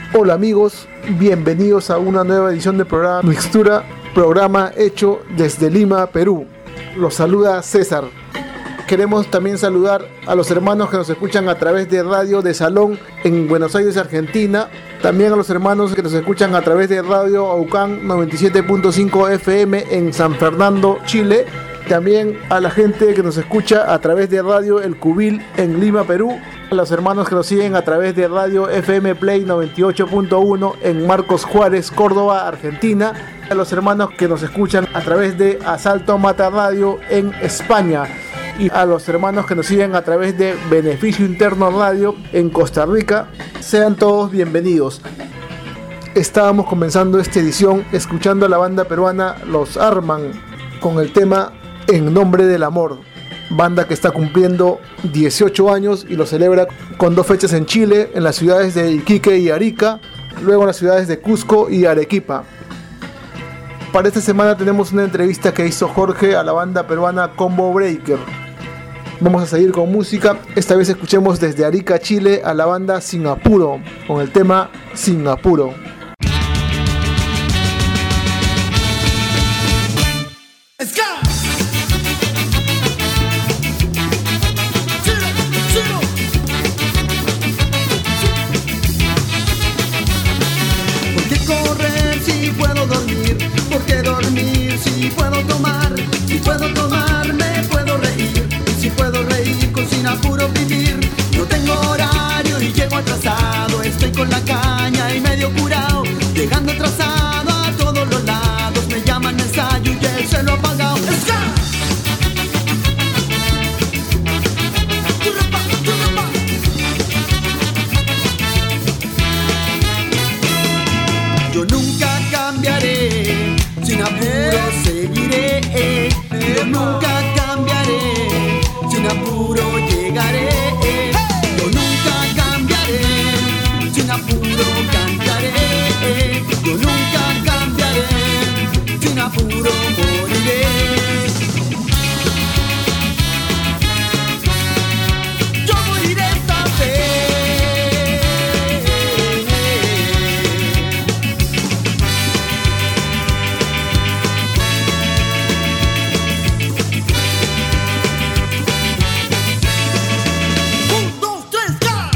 Hola amigos, bienvenidos a una nueva edición del programa Mixtura, programa hecho desde Lima, Perú. Los saluda César. Queremos también saludar a los hermanos que nos escuchan a través de Radio de Salón en Buenos Aires, Argentina. También a los hermanos que nos escuchan a través de Radio Aucán 97.5 FM en San Fernando, Chile. También a la gente que nos escucha a través de Radio El Cubil en Lima, Perú. A los hermanos que nos siguen a través de Radio FM Play 98.1 en Marcos Juárez, Córdoba, Argentina. A los hermanos que nos escuchan a través de Asalto Mata Radio en España. Y a los hermanos que nos siguen a través de Beneficio Interno Radio en Costa Rica. Sean todos bienvenidos. Estábamos comenzando esta edición escuchando a la banda peruana Los Arman con el tema En Nombre del Amor, banda que está cumpliendo 18 años y lo celebra con 2 fechas en Chile, en las ciudades de Iquique y Arica, luego en las ciudades de Cusco y Arequipa. Para esta semana tenemos una entrevista que hizo Jorge a la banda peruana Combo Breaker. Vamos a seguir con música, esta vez escuchemos desde Arica, Chile a la banda Sin Apuro, con el tema Sin Apuro. Estoy con la caña y medio curado, llegando atrasado a todos los lados. Me llaman ensayo y el celo apagado. Yo nunca cambiaré, sin apuro seguiré. Yo nunca cambiaré, sin apuro llegaré. Yo nunca cambiaré, sin apuro cantaré. Yo nunca cambiaré, sin apuro moriré. Yo moriré esta vez. Un, dos, tres, ¡ya!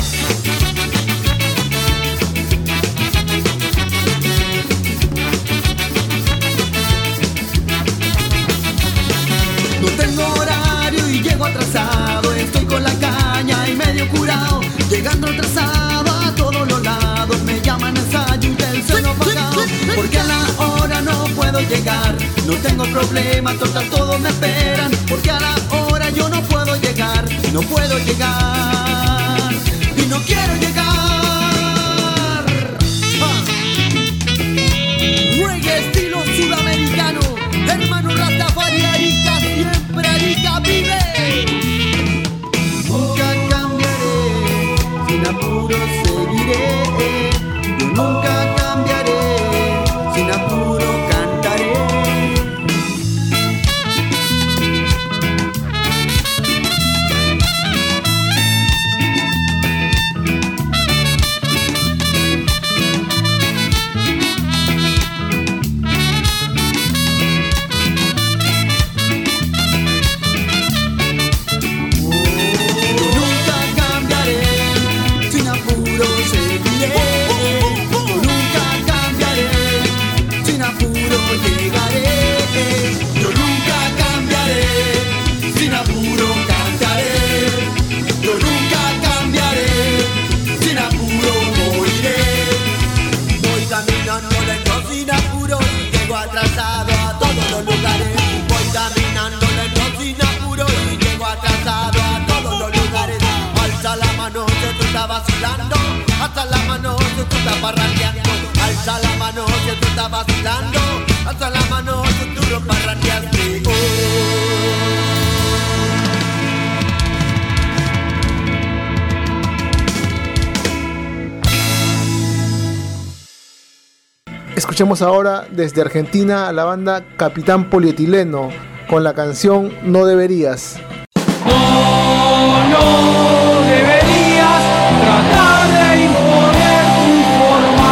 No tengo horario y llego atrasado. Estoy con la caña y medio curado, llegando atrasado a todos los lados. Me llaman ensayo y el seno apagado, porque a la hora no puedo llegar. No tengo problema, total todos me esperan, porque a la hora yo no puedo llegar. No puedo llegar y no quiero llegar. Reggae estilo sudamericano, hermano Rastafari, Arica, siempre Arica vive. Nunca cambiaré, sin apuro seguiré. Yo nunca cambiaré, sin apuro cantaré. Atrasado a todos los lugares. Voy caminando lento sin apuro y llego atrasado a todos los lugares. Alza la mano si tú estás vacilando, alza la mano si tú estás parrandeando. Alza la mano si tú estás vacilando, alza la mano si tú no parrandeaste. Escuchemos ahora desde Argentina a la banda Capitán Polietileno con la canción No Deberías. No deberías tratar de imponer tu forma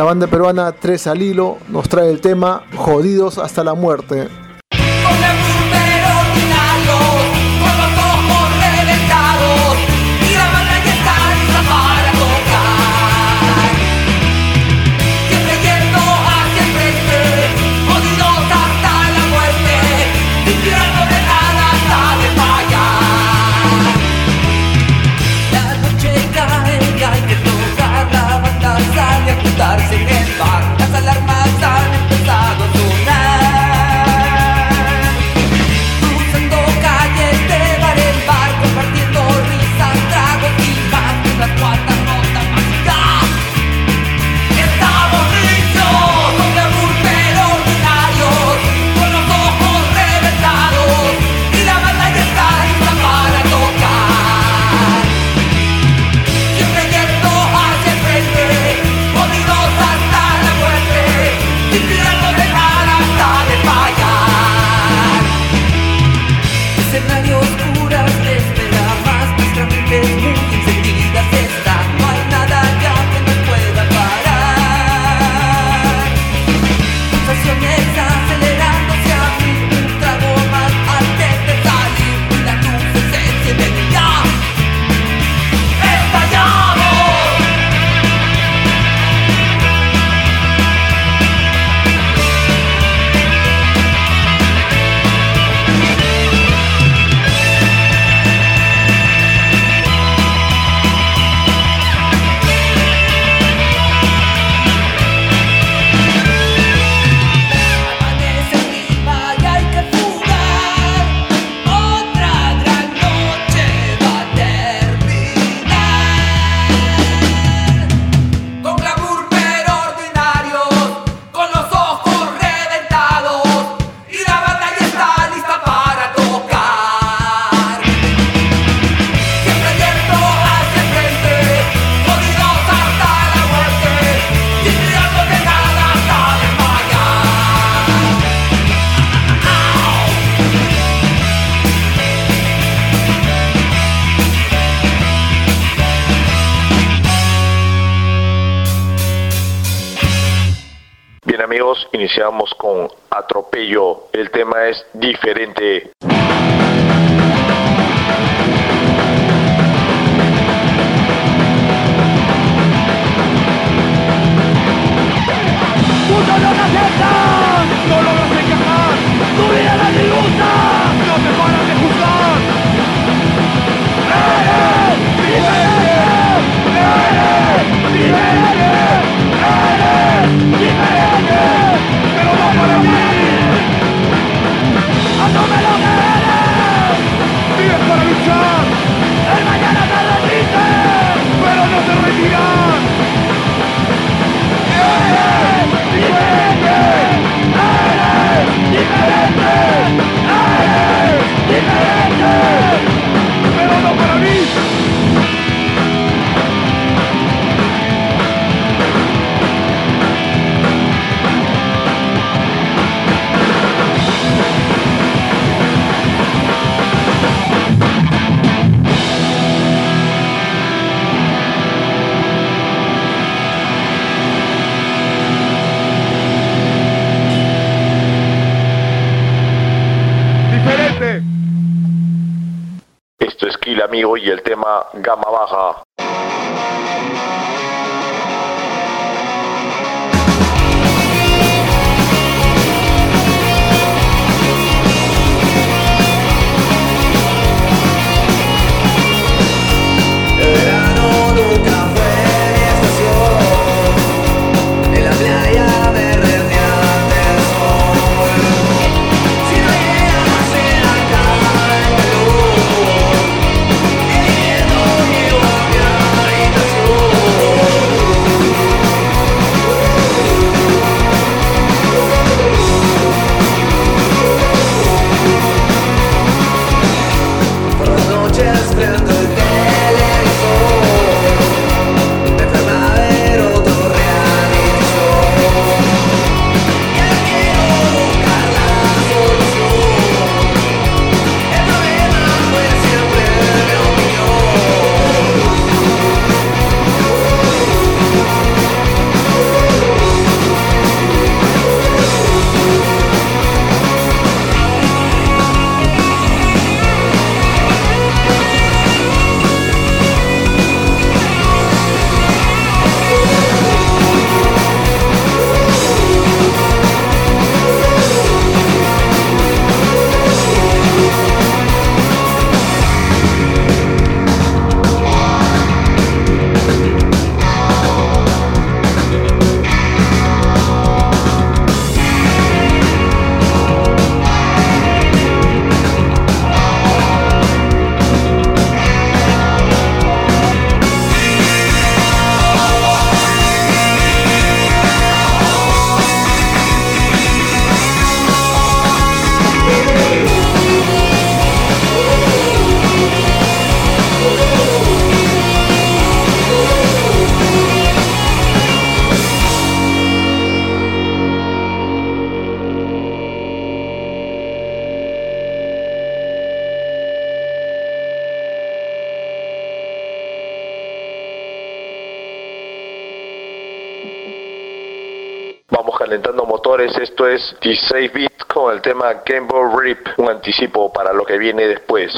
La banda peruana Tres al Hilo nos trae el tema Jodidos hasta la muerte. En el bar, las alarmas han empezado a sonar. Cruzando calles de bar en bar, compartiendo risas, tragos y más. En las cuartas notas más gas. Estamos listos, con glamour pero ordinarios, con los ojos reventados y la banda ya está lista para tocar. Siempre yendo hacia el frente, jodidos hasta la muerte, sin tirando de nada hasta desmayar. Escenarios oscuras te espera más, nuestra mente es muy encendida está, no hay nada ya que nos pueda parar. Pulsaciones acelerándose a mí, un trago más antes de salir y las luces se encienden y ya estallamos. Amanece arriba y hay que fugar. Otra gran noche va a terminar. Con glamour pero ordinarios, con los ojos reventados y la banda ya está lista para tocar. Siempre yendo hacia el frente, jodidos hasta la muerte, sin tirando de nada hasta desmayar. Bien amigos, iniciamos con Atropello. El tema es Diferente. ¡Puto no te aceptas! ¡No logras encajar! ¡Tu vida no te gusta! ¡No te paran de juzgar! ¡Eres diferente! ¡Eres diferente! ¡Eres diferente! ¡Pero no para mí! ¡Asume lo que eres! ¡Vives para luchar! ¡El mañana te resiste! ¡Pero no te rendirás! ¡Eres diferente! ¡Eres diferente! ¡Eres diferente! ¡Pero no para mí! ¡Diferente! Esto es Kill Amigo y el tema Gama Baja. El verano nunca fue mi estación. En la playa me radiante el sol. Si no llegas en la cama el calor, viviendo igual que calentando motores. Esto es 16 Bit con el tema Game Boy Rip, un anticipo para lo que viene después.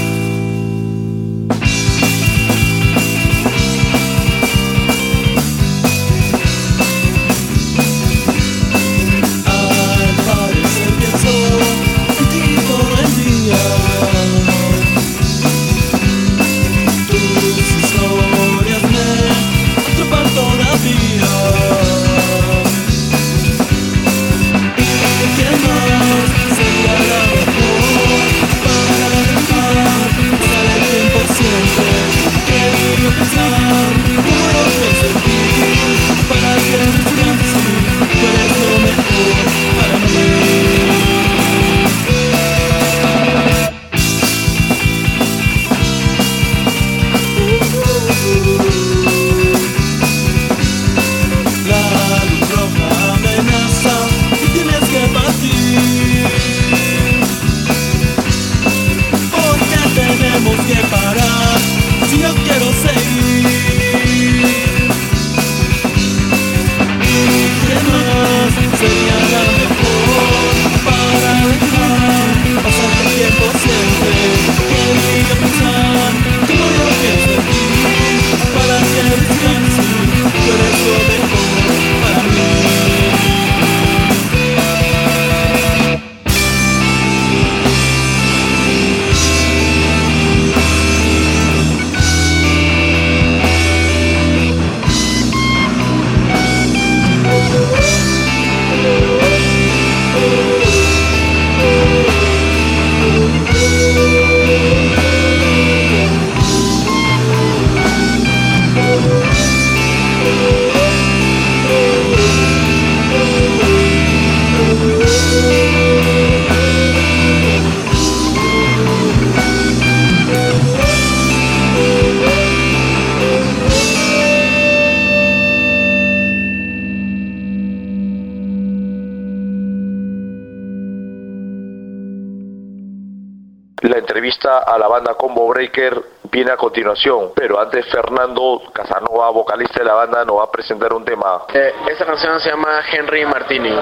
La entrevista a la banda Combo Breaker viene a continuación, pero antes Fernando Casanova, vocalista de la banda, nos va a presentar un tema. Esta canción se llama Henry Martini.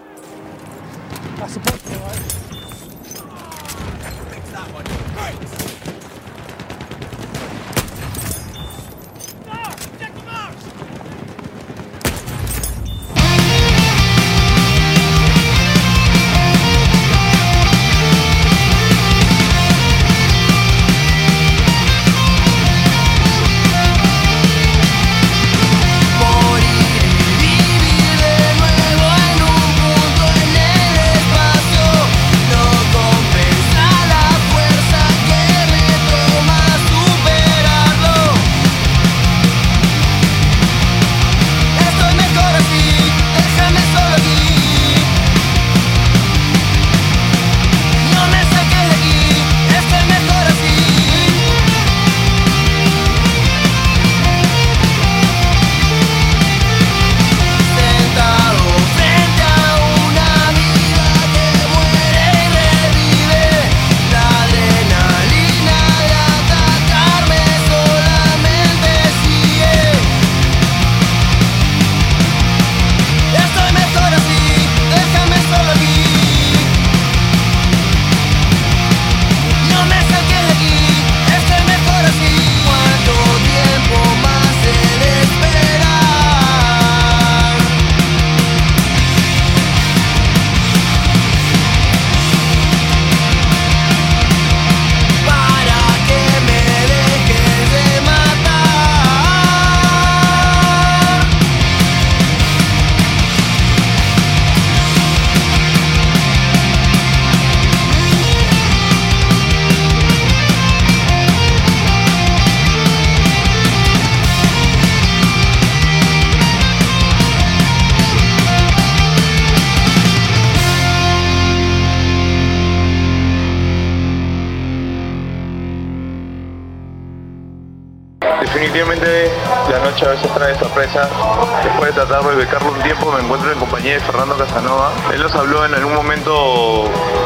Definitivamente la noche a veces trae sorpresa. Después de tratar de ubicarlo un tiempo, me encuentro en compañía de Fernando Casanova. Él nos habló en algún momento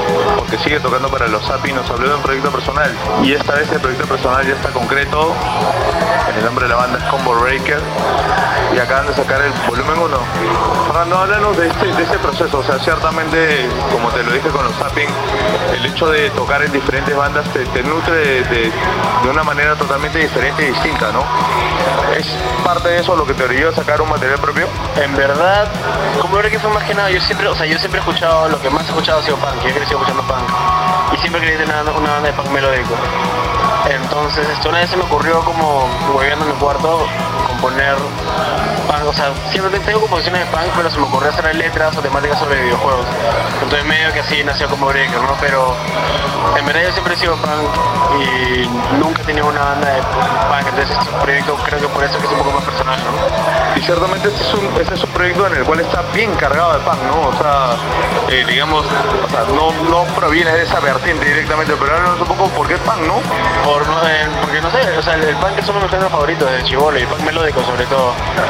porque sigue tocando para los Zapping. Nos habló de un proyecto personal y esta vez el proyecto personal ya está concreto. El nombre de la banda es Combo Breaker y acaban de sacar el volumen 1. Fernando, háblanos de ese proceso. O sea, ciertamente, como te lo dije con los Zapping, el hecho de tocar en diferentes bandas te nutre de una manera totalmente diferente y distinta, ¿no? ¿Es parte de eso lo que te orilló a sacar un material propio? En verdad, como creo que fue más que nada, yo siempre he escuchado, lo que más he escuchado ha sido punk, yo he crecido escuchando punk y siempre quería tener una banda de punk melódico. Entonces una vez se me ocurrió, como hueveando en mi cuarto, componer punk. O sea, siempre tengo composiciones de punk, pero se me ocurrió hacer letras o temáticas sobre videojuegos. Entonces medio que así nació como Breaker, ¿no? Pero en verdad yo siempre he sido punk y nunca he tenido una banda de punk. Entonces este proyecto creo que por eso que es un poco más personal, ¿no? Y ciertamente este es un proyecto en el cual está bien cargado de punk, ¿no? O sea, digamos, o sea, no proviene de esa vertiente directamente, pero háblanos un poco por qué punk, ¿no? Porque no sé, o sea, el punk es uno de mis géneros favoritos de chibolo, y el punk melódico sobre todo.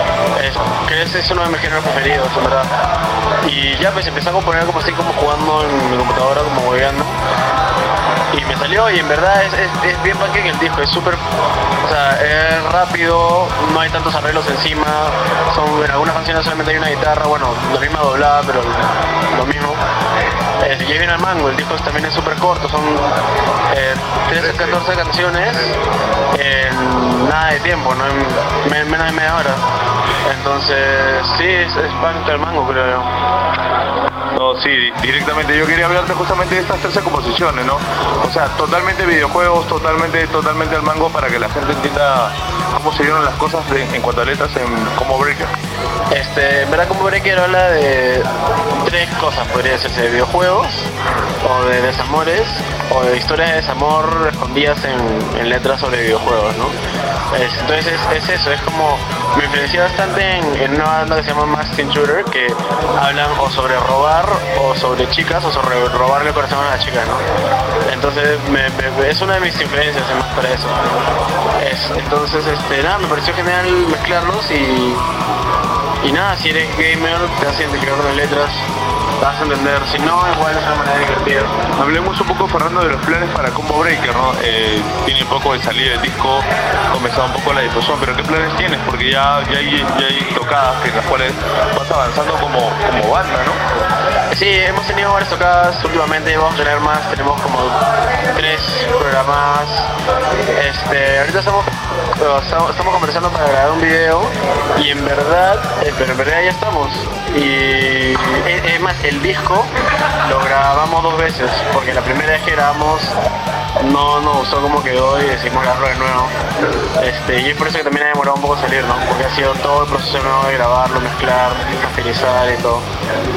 Ese es uno de mis géneros preferidos, en verdad. Y ya pues empecé a componer como así, como jugando en mi computadora, como hueveando. Y me salió, y en verdad es bien punk en el disco, es súper, o sea, es rápido, no hay tantos arreglos encima, en algunas canciones solamente hay una guitarra, bueno, la misma doblada, pero lo mismo. Ya viene al mango, el disco también es súper corto, son 13, 14 canciones en nada de tiempo, ¿no? En menos de media hora. Entonces, sí, es punk al mango, creo yo. No, sí, directamente. Yo quería hablarte justamente de estas 13 composiciones, ¿no? O sea, totalmente videojuegos, totalmente al mango, para que la gente entienda cómo se dieron las cosas en cuanto a letras en Combo Breaker. En verdad Combo Breaker habla de 3 cosas, podría decirse: de videojuegos, o de desamores, o de historias de desamor escondidas en letras sobre videojuegos, ¿no? Entonces es eso, es como, me influencié bastante en una banda que se llama Masked Intruder, que hablan o sobre robar, o sobre chicas, o sobre robarle el corazón a las chicas, ¿no? Entonces es una de mis influencias además para eso. Entonces nada, me pareció genial mezclarlos y nada, si eres gamer te vas a identificar con las letras, te vas a entender, si no, igual es una manera divertida. Hablemos un poco, Fernando, de los planes para Combo Breaker, ¿no? Tiene poco de salir el disco, comenzado un poco la difusión, pero ¿qué planes tienes? Porque ya hay tocadas en las cuales vas avanzando como banda, ¿no? Sí, hemos tenido varias tocadas últimamente, vamos a tener más, tenemos como 3 programas. Ahorita estamos conversando para grabar un video y en verdad ya estamos. Y es más, el disco lo grabamos 2 veces, porque la primera vez que grabamos no nos gustó cómo quedó y decidimos grabarlo de nuevo. Y es por eso que también ha demorado un poco salir, ¿no? Porque ha sido todo el proceso nuevo de grabarlo, mezclar, masterizar y todo.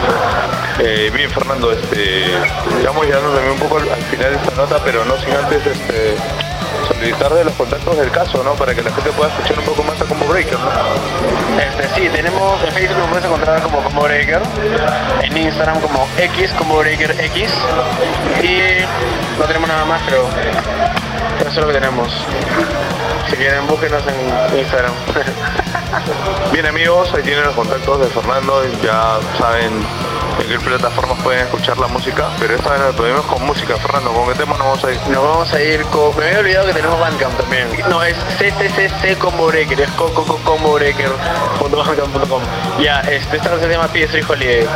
Bien, Fernando, estamos llegando también un poco al final de esta nota, pero no sin antes solicitar de los contactos del caso, ¿no? Para que la gente pueda escuchar un poco más a Combo Breaker, ¿no? Sí, tenemos en Facebook, nos puedes encontrar como Combo Breaker, en Instagram como Combo Breaker X, y no tenemos nada más, pero eso es lo que tenemos. Si quieren, búsquenos en Instagram. Bien, amigos, ahí tienen los contactos de Fernando, ya saben en qué plataformas pueden escuchar la música, pero esta vez nos podemos con música. Fernando, ¿con qué tema nos vamos a ir? Nos vamos a ir con... Me había olvidado que tenemos Bandcamp también. No, es CCCC Combo Breaker, es combobreaker.bandcamp.com. Ya, esta canción se llama PS3 Holiday.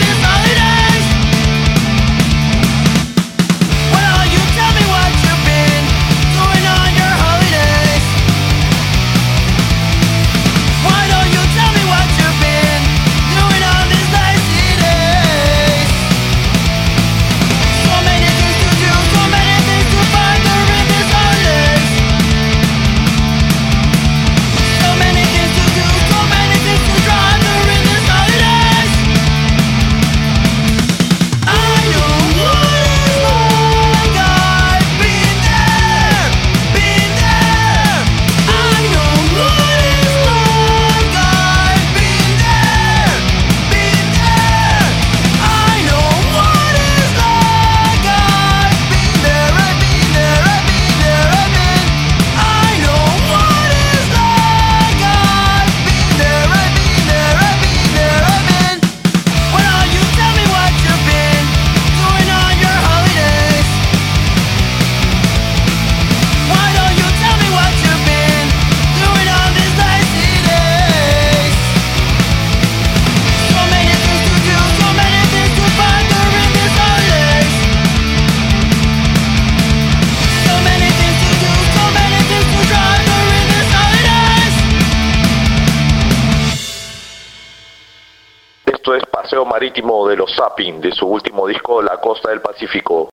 Well, you tell me what you've been Esto es Paseo Marítimo de los Zapping, de su último disco La Costa del Pacífico.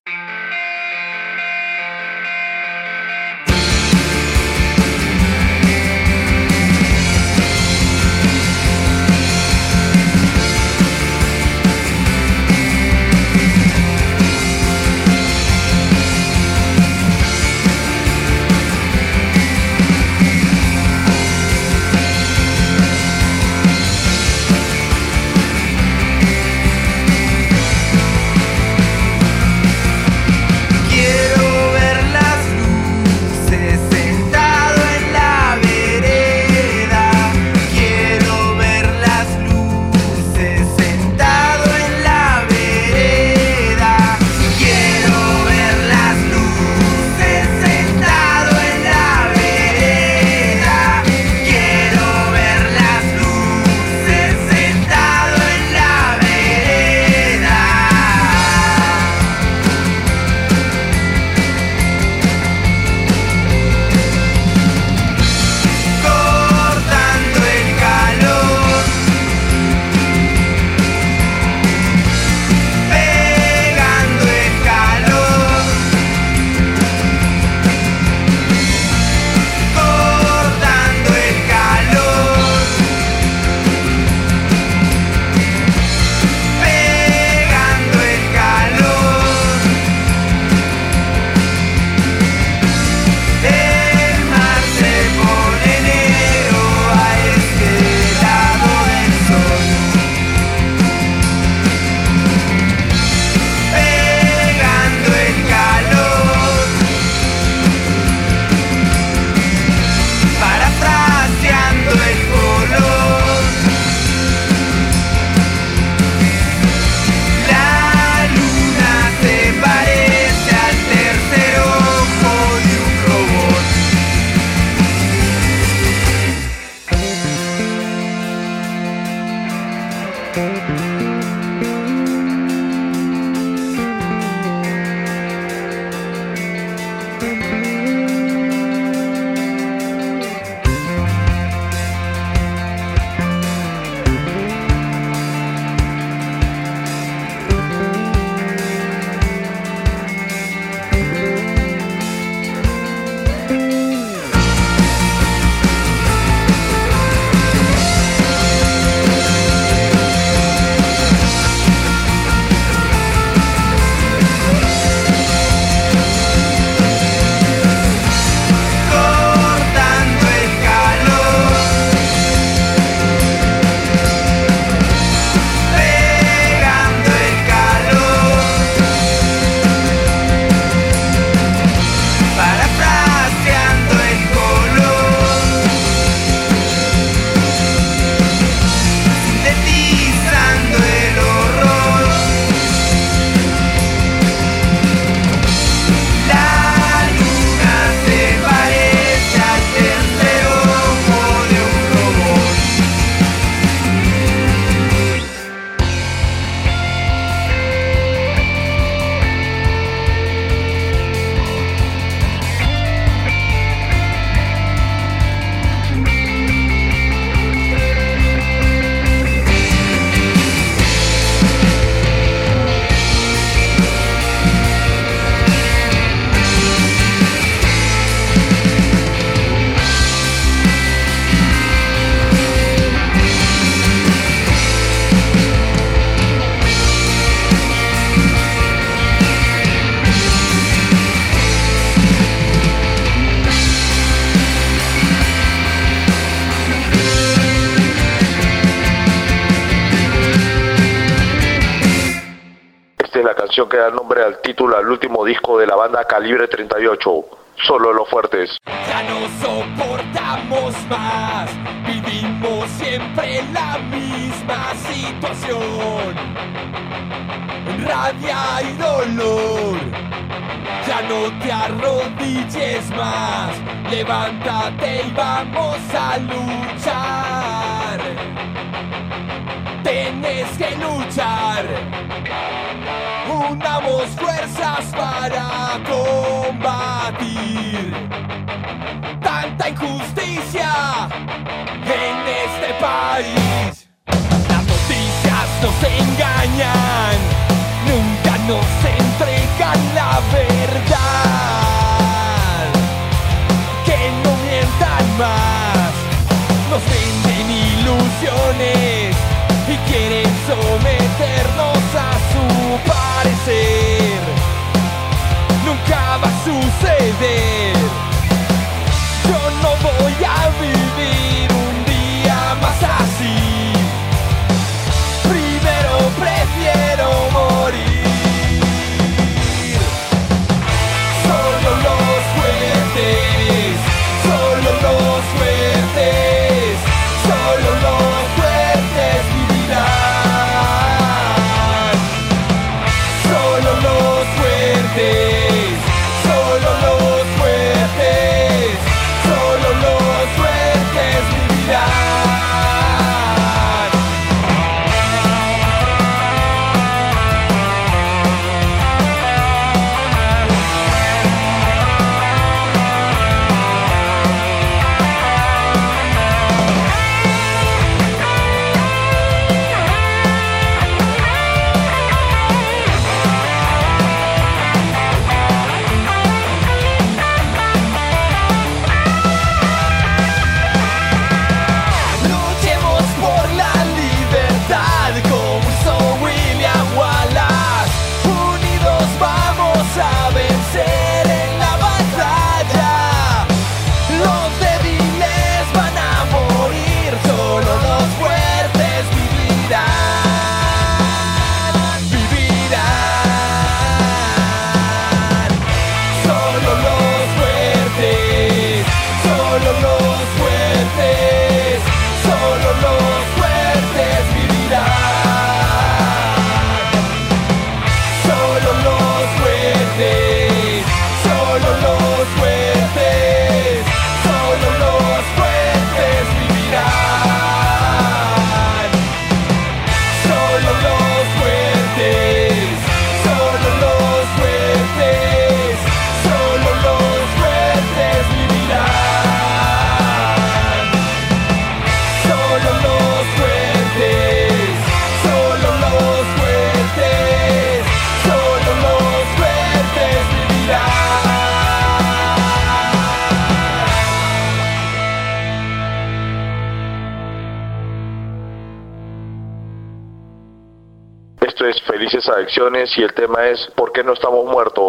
canción que da nombre al título al último disco de la banda Calibre 38, Solo los Fuertes. Ya no soportamos más, vivimos siempre la misma situación, rabia y dolor. Ya no te arrodilles más, levántate y vamos a luchar. Tienes que luchar, unamos fuerzas para combatir tanta injusticia en este país. Las noticias nos engañan, nunca nos entregan la verdad. Que no mientan más, nos venden ilusiones y quieren someternos a su parecer. Nunca va a suceder. Yo no voy a vivir un día más así. Primero prefiero morir. Solo los fuertes, solo los fuertes, solo los fuertes vivirán. Solo los fuertes, solo los fuertes, solo los fuertes vivirán. Luchemos por la libertad como hizo William Wallace. Unidos vamos a vencer en la batalla. Los débiles van a morir, solo los fuertes vivirán. Vivirán. Solo los fuertes, solo los fuertes, solo los fuertes vivirán. Solo los fuertes, solo los fuertes, solo los fuertes vivirán. Solo los fuertes, solo los fuertes, solo los fuertes vivirán. Solo los fuertes, solo los fuertes, solo los fuertes vivirán. Esto es Felices Adicciones y el tema es ¿por qué no estamos muertos?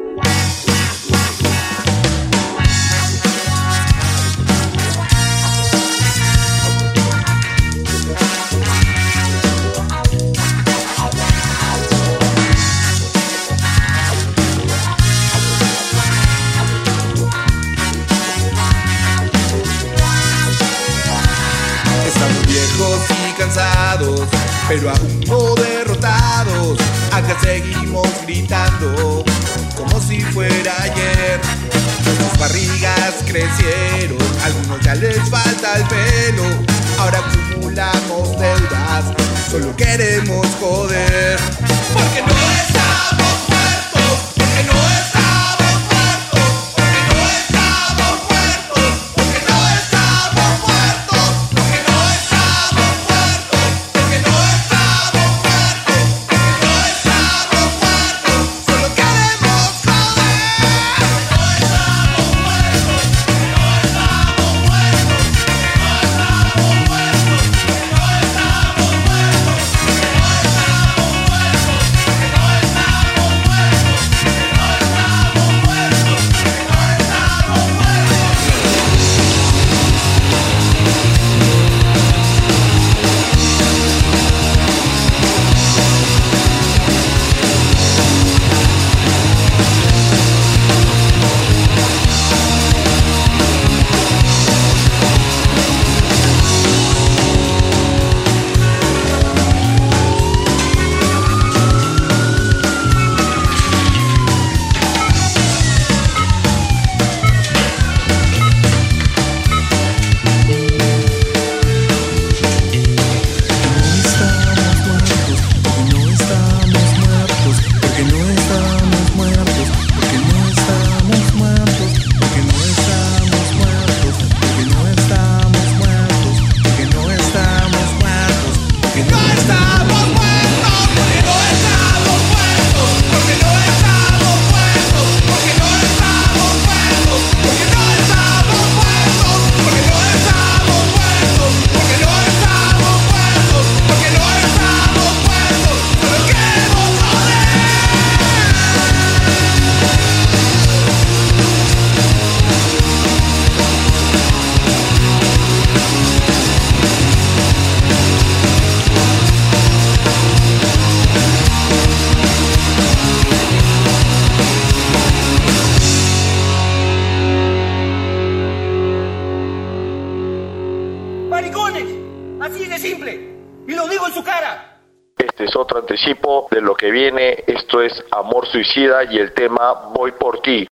Estamos viejos y cansados, pero aún no derrotados. Acá seguimos gritando como si fuera ayer. Nuestras barrigas crecieron, algunos ya les falta el pelo. Ahora acumulamos deudas, solo queremos joder. Porque no estamos muertos, porque no estamos muertos, porque no estamos muertos, porque no estamos muertos, porque no estamos muertos, porque no estamos muertos, porque no estamos muertos, solo queremos joder. No estamos muertos, no estamos muertos, no estamos muertos, no estamos muertos, no estamos muertos, no estamos muertos. anticipo de lo que viene. Esto es Amor Suicida y el tema Voy por ti.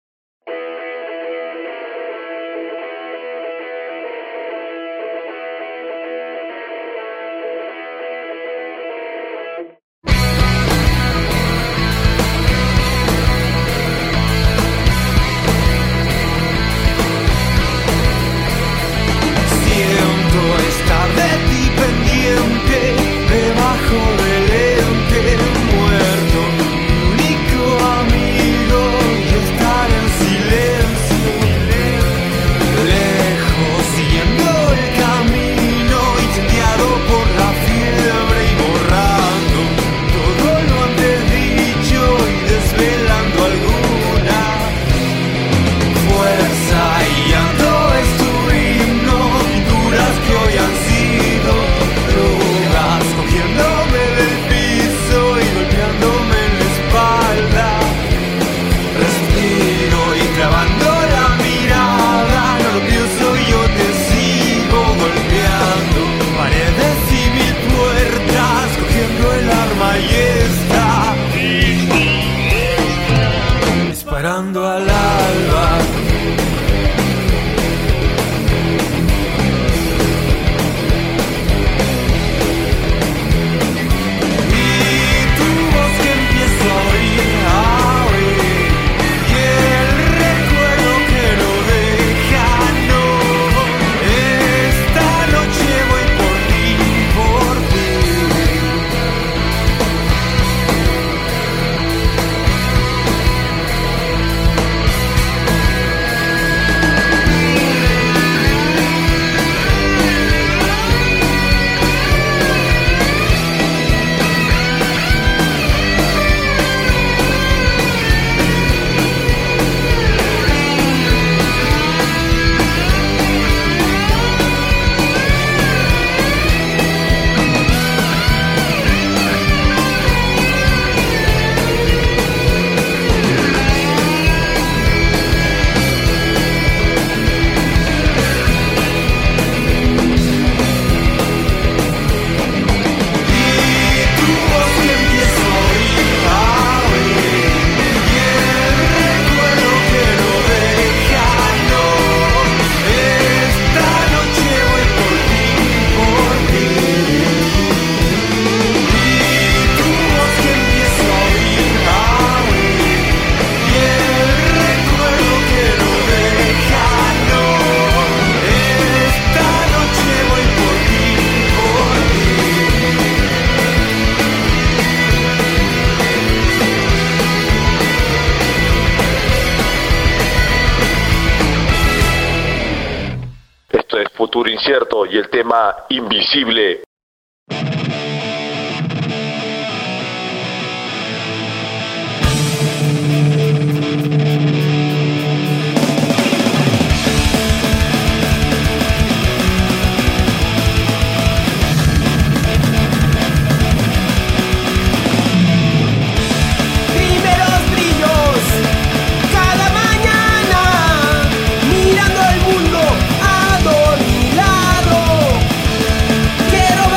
Futuro Incierto y el tema Invisible. Quiero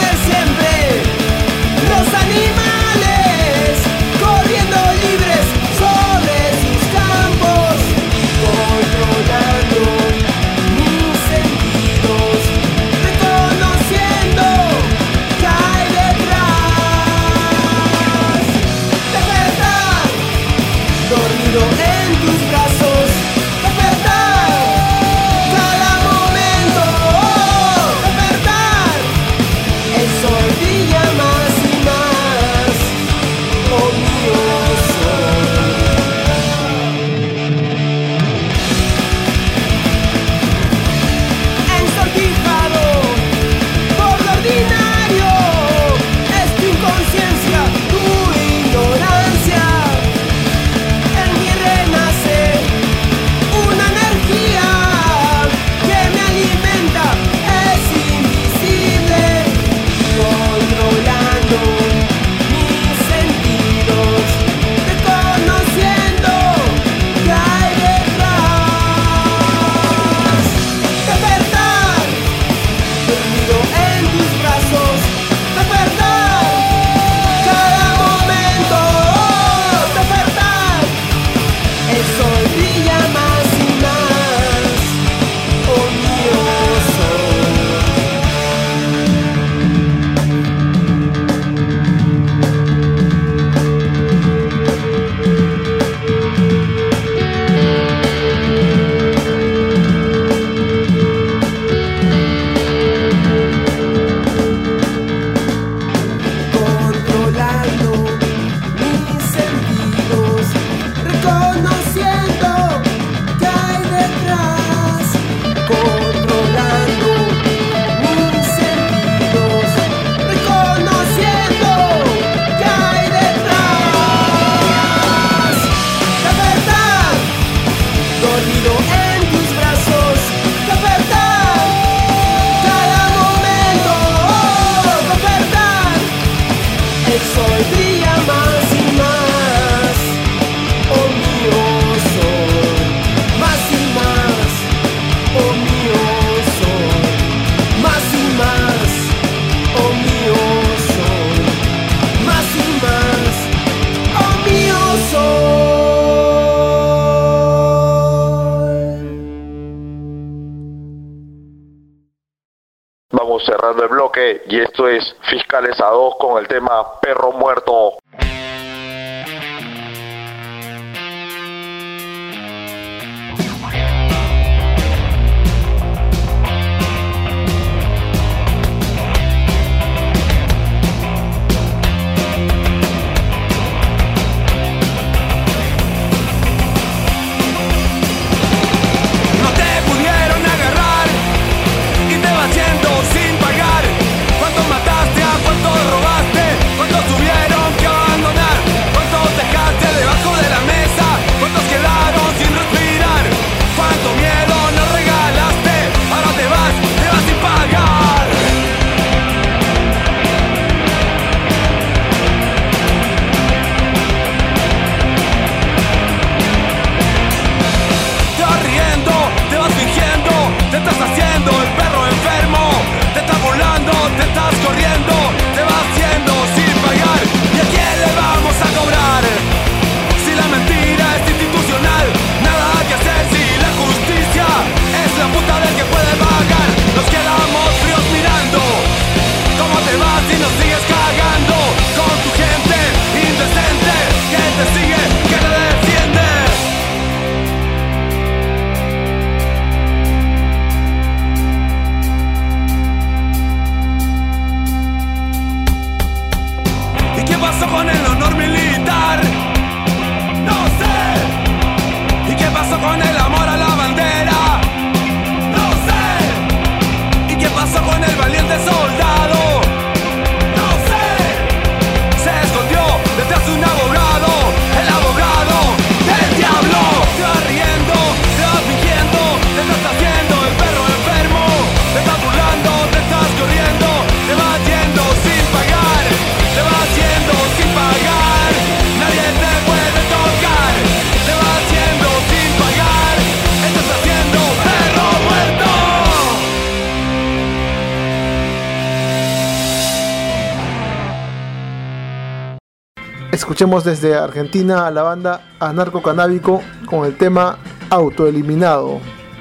más y más, oh mío soy, más y más, oh mío soy, más y más, oh mío soy, más y más, oh mío soy. Vamos cerrando el bloque y esto es Fiscales a 2 con el tema Perro Muerto. No te pudieron agarrar y te vas yendo sin pagar. ¿Cuántos mataste? ¿A cuántos robaste? ¿Cuántos tuvieron que abandonar? ¿Cuántos dejaste debajo de la mesa? ¿Cuántos quedaron sin respirar? ¿Cuánto miedo nos regalaste? Ahora te vas sin pagar. Te vas riendo, te vas fingiendo, te estás haciendo el perro enfermo, te estás burlando, te estás corriendo, te vas yendo sin pagar. ¿Y a quién le vamos a cobrar? Si la mentira es institucional, nada que hacer si la justicia es la puta del que puede pagar. Nos quedamos fríos mirando cómo te vas y nos sigues cagando con tu gente indecente que te sigue, que te defiende. ¿Y qué pasó con el honor militar? No sé. ¿Y qué pasó con el amor a la bandera? No sé. ¿Y qué pasó con el valiente soldado? No sé. Se escondió detrás de un abogado, el abogado del diablo. Te vas riendo, te vas fingiendo, te estás haciendo el perro enfermo, te estás burlando, te estás corriendo, te vas yendo sin pagar, te vas yendo sin pagar, nadie te puede tocar, te vas yendo sin pagar, estás haciendo perro muerto. Escuchemos desde Argentina a la banda Anarco Canábico con el tema Autoeliminado.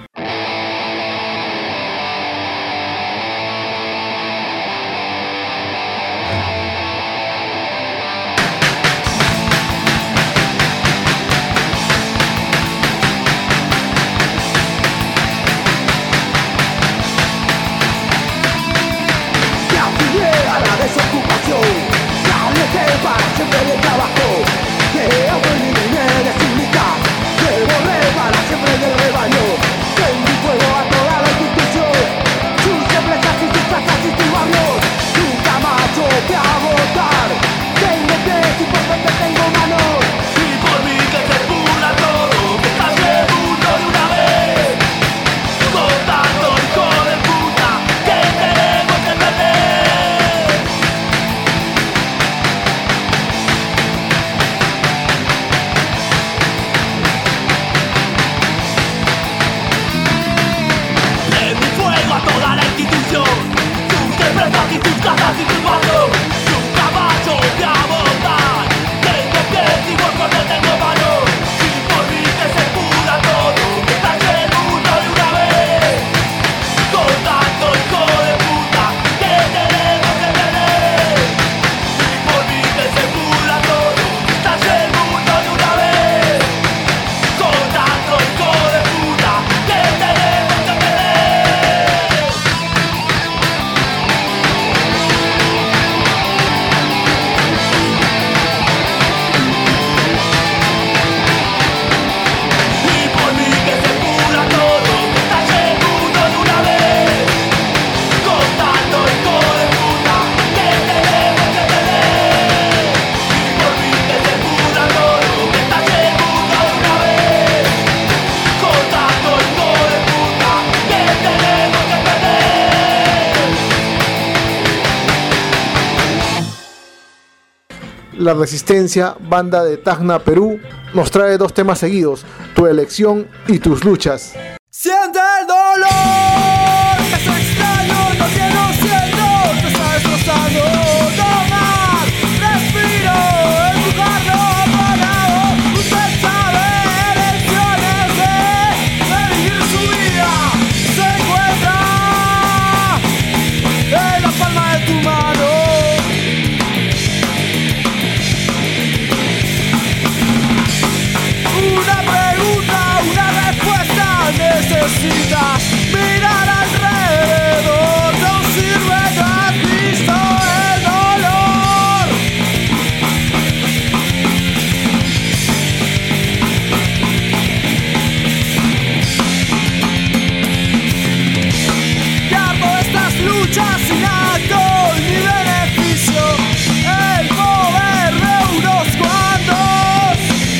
Te afilié a la desocupación, cálete para siempre de trabajo. Te autoeliminé de sindical, te borré para siempre del rebaño. Prendí fuego a toda la institución, sus empresas y sus casas y sus barrios. Nunca más yo voy a votar, tengo pies y por suerte tengo manos. Y por mí que se pula todo, que cambie el mundo de una vez. Con tanto hijo de puta, que tenemos que perder. La Resistencia, banda de Tacna, Perú, nos trae 2 temas seguidos, Tu Elección y Tus Luchas. Siente el dolor, es extraño, no quiero siento, te está destrozando. Tomar, respiro, empujarlo apagado. Usted sabe, elecciones de vivir su vida. Se encuentra en la palma de tu mano. Una pregunta, una respuesta. Necesitas mirar alrededor, no sirve, no has visto el dolor. Ya por estas luchas sin acto ni beneficio, el mover de unos cuantos.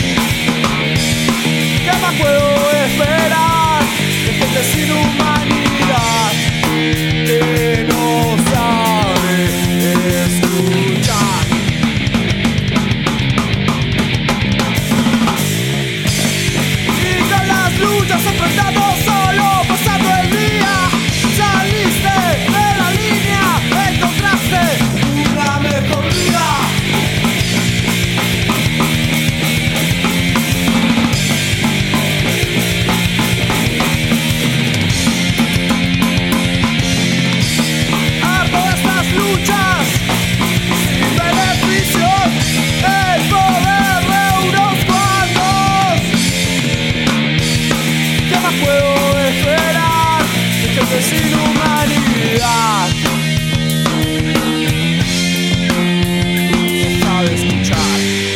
¿Qué más puedo esperar? Gente sin humanidad que no sabe escuchar. Y con las luchas enfrentando solo, pasando el día, saliste de la línea, encontraste una mejor vida. Luchas sin beneficio, el poder de unos cuantos. ¿Qué más puedo esperar de gente sin humanidad? No sabe escuchar.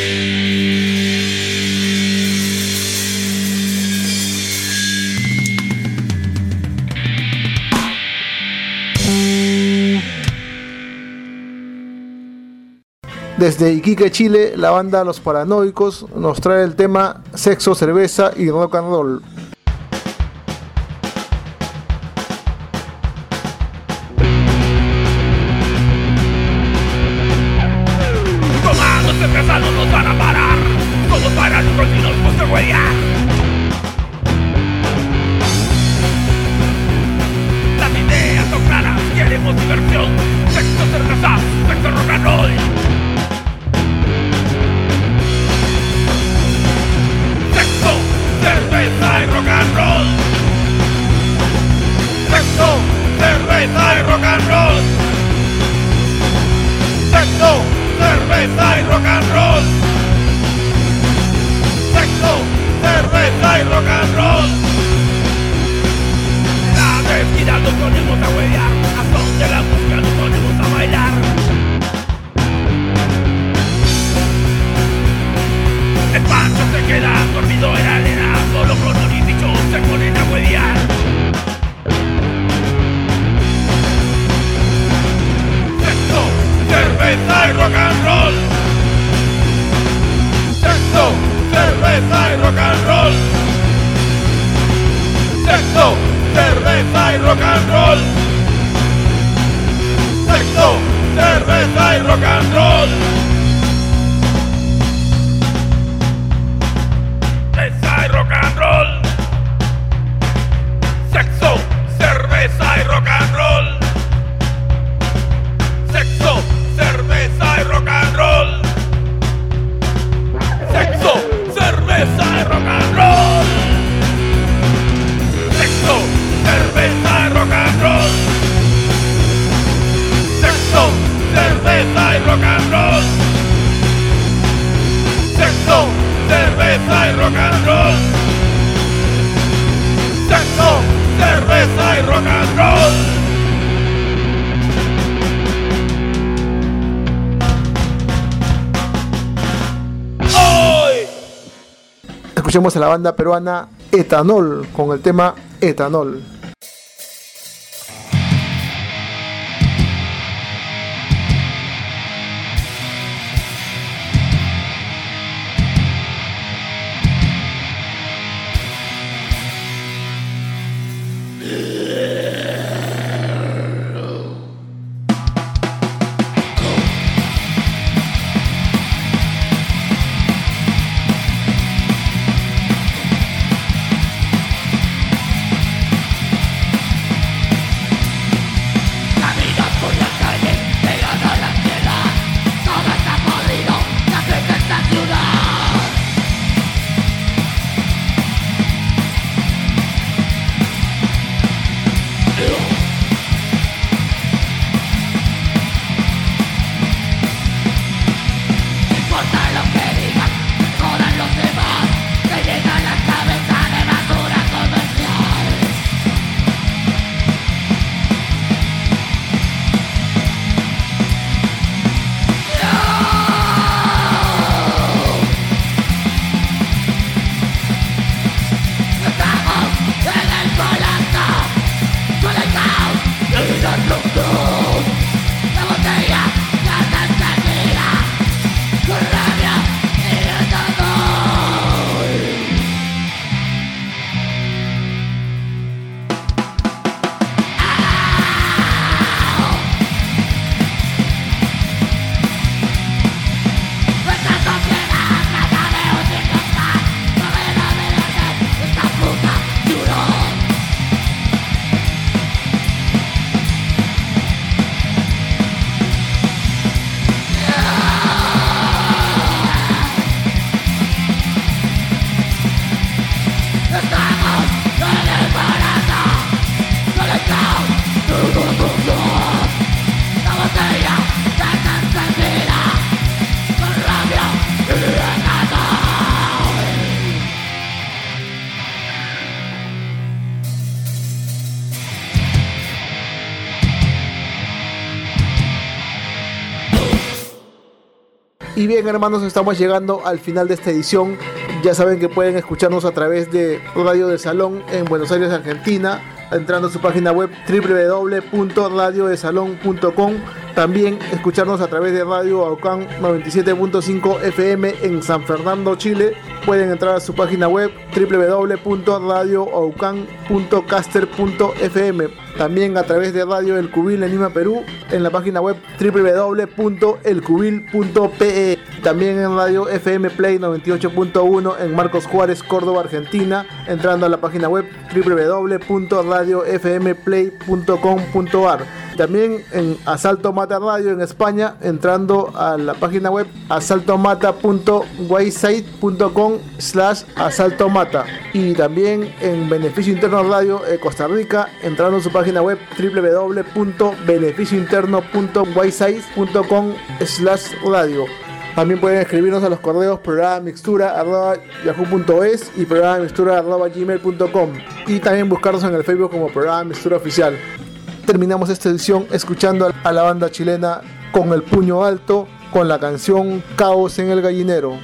Desde Iquique, Chile, la banda Los Paranoicos nos trae el tema Sexo, Cerveza y Rock and Roll. Tomando cerveza no nos van a parar, todos para los vecinos pues de huellar. Las ideas son claras, queremos diversión, sexo, cerveza, sexo, rock and roll. Sexo, cerveza y rock and roll. Sexo, cerveza y rock and roll. Sexo, cerveza y rock and roll. Sexo, cerveza y rock and roll. La esquina nos ponemos a huevear, a son de la música nos ponemos a bailar. El pancho se queda dormido en la arena, solo Cronos y Bicho se ponen a huevear. Sexo, cerveza y rock and roll. Sexo, cerveza y rock and roll. Sexo, cerveza y rock and roll. Sexo, cerveza y rock and roll. Cerveza y rock and roll. Sexo, cerveza y rock and roll. Sexo, cerveza y rock and roll. Sexo, cerveza y rock and roll. Sexo, cerveza y rock and roll. Sexo, cerveza y rock and roll. Sexo, cerveza y rock and roll. Sexo, cerveza y rock and roll. Hoy Escuchemos a la banda peruana Etanol con el tema Etanol. Y bien, hermanos, estamos llegando al final de esta edición. Ya saben que pueden escucharnos a través de Radio del Salón en Buenos Aires, Argentina, entrando a su página web www.radiodesalon.com. También escucharnos a través de Radio Aucán 97.5 FM en San Fernando, Chile. Pueden entrar a su página web www.radioaucán.caster.fm. También a través de Radio El Cubil en Lima, Perú, en la página web www.elcubil.pe. También en Radio FM Play 98.1 en Marcos Juárez, Córdoba, Argentina, entrando a la página web www.radiofmplay.com.ar. También en Asalto Mata Radio en España, entrando a la página web asaltomata.waysite.com/asaltomata. Y también en Beneficio Interno Radio Costa Rica, entrando a su página web www.beneficiointerno.waysite.com/radio. También pueden escribirnos a los correos programamixtura@yahoo.es y programamixtura@gmail.com. Y también buscarnos en el Facebook como Programa Mixtura Oficial. Terminamos esta edición escuchando a la banda chilena Con el Puño Alto, con la canción Caos en el Gallinero.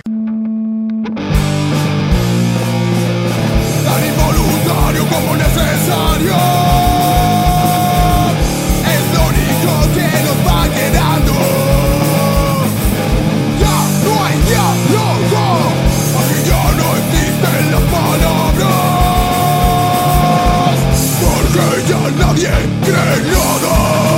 Tan involuntario como necesario, es lo único que nos va quedando. Ya no hay diálogo, aquí ya no existen las palabras, porque ya nadie cree nada.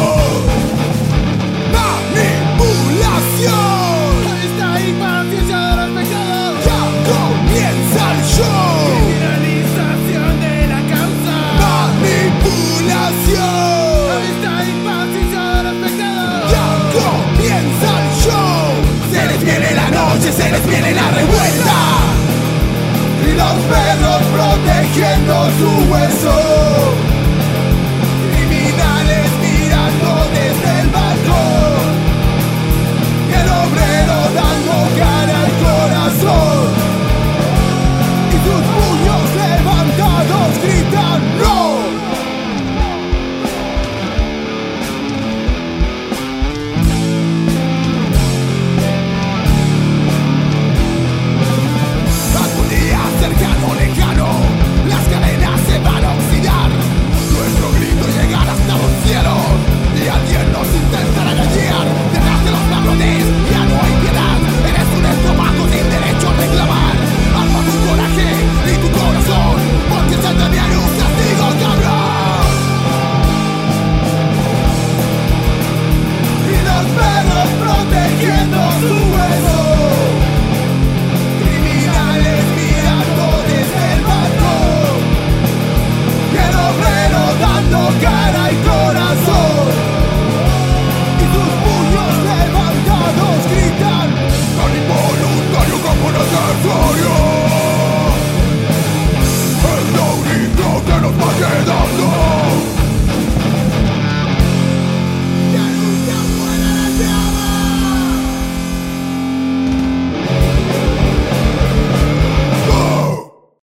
Manipulación, esta impaciencia de los pecados. Ya comienza el show. Criminalización de la causa. Manipulación, esta impaciencia de los pecados. Ya comienza el show. Se les viene la noche, se les viene la revuelta. Y los perros protegiendo su hueso.